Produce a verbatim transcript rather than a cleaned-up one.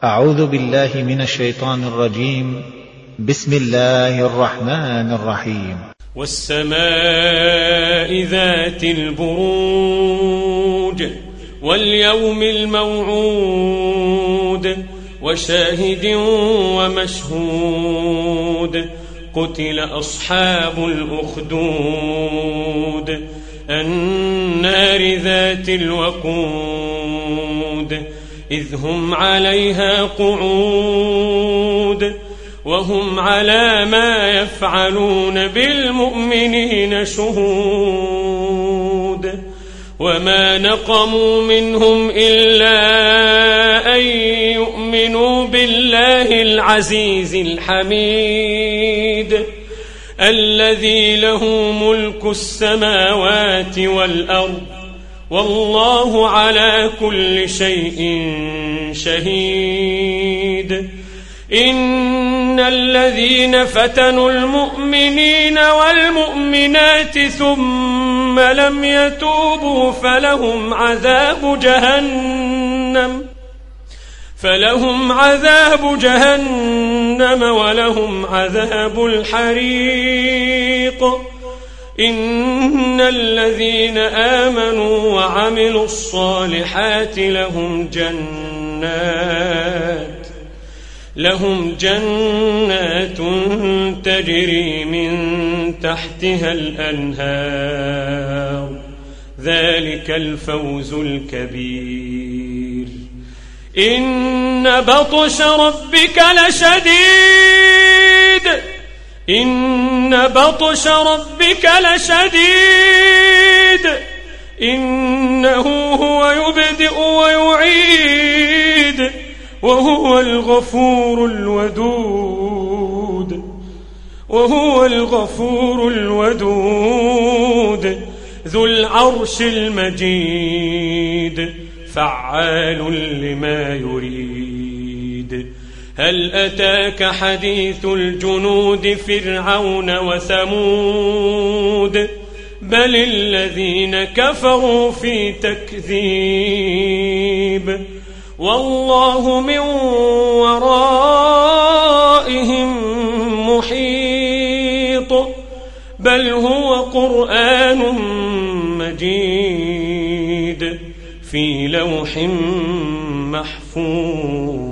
أعوذ بالله من الشيطان الرجيم. بسم الله الرحمن الرحيم. والسماء ذات البروج واليوم الموعود وشاهد ومشهود قتل أصحاب الأخدود النار ذات الوقود إذ هم عليها قعود وهم على ما يفعلون بالمؤمنين شهود وما نقموا منهم إلا أن يؤمنوا بالله العزيز الحميد الذي له ملك السماوات والأرض والله على كل شيء شهيد. إن الذين فتنوا المؤمنين والمؤمنات ثم لم يتوبوا فلهم عذاب جهنم فلهم عذاب جهنم ولهم عذاب الحريق. إن الذين آمنوا وعملوا الصالحات لهم جنات لهم جنات تجري من تحتها الأنهار ذلك الفوز الكبير. إن بطش ربك لشديد إن بطش ربك لشديد إنه هو يبدئ ويعيد وهو الغفور الودود وهو الغفور الودود ذو العرش المجيد فعال لما يريد. هل أتاك حديث الجنود فرعون وثمود بل الذين كفروا في تكذيب والله من ورائهم محيط بل هو قرآن مجيد في لوح محفوظ.